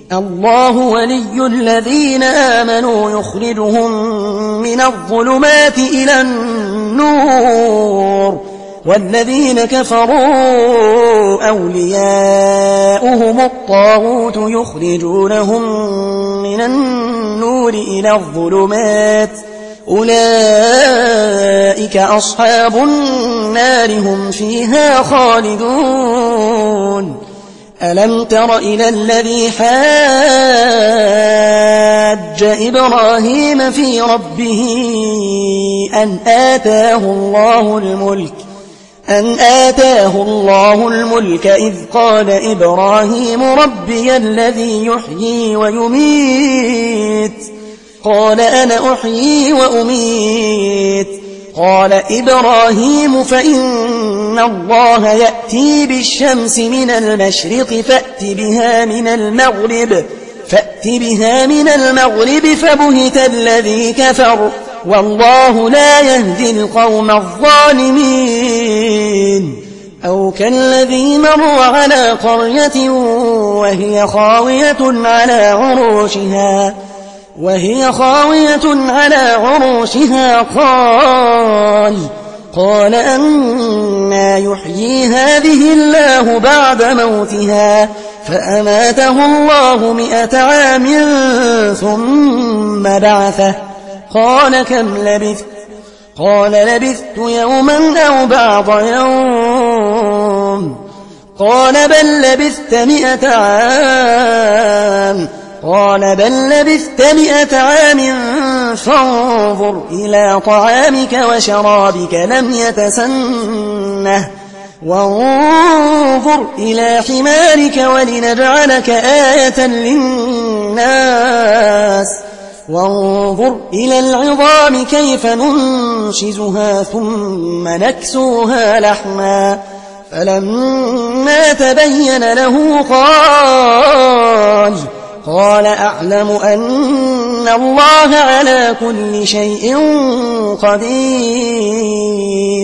الله ولي الذين آمنوا يخرجهم من الظلمات إلى النور والذين كفروا أولياؤهم الطاغوت يخرجونهم من النور إلى الظلمات أولئك أصحاب النار هم فيها خالدون ألم تر إلى الذي حاج إبراهيم في ربه أن آتاه الله الملك إذ قال إبراهيم ربي الذي يحيي ويميت قال أنا أحيي وأميت قال إبراهيم فإن الله يأتي بالشمس من المشرق فأت بها من المغرب فبهت الذي كفر والله لا يهدي القوم الظالمين أو كالذي مر على قرية وهي خاوية على عروشها قال أنى يحيي هذه الله بعد موتها فأماته الله 100 عام ثم بعثه قال كم لبثت قال لبثت يوما أو بعض يوم قال بل لبثت 100 عام قال بل لبثت 100 عام فانظر إلى طعامك وشرابك لم يتسنه وانظر إلى حمارك ولنجعلك آية للناس وانظر إلى العظام كيف ننشزها ثم نكسوها لحما فلما تبين له قال أعلم أن الله على كل شيء قدير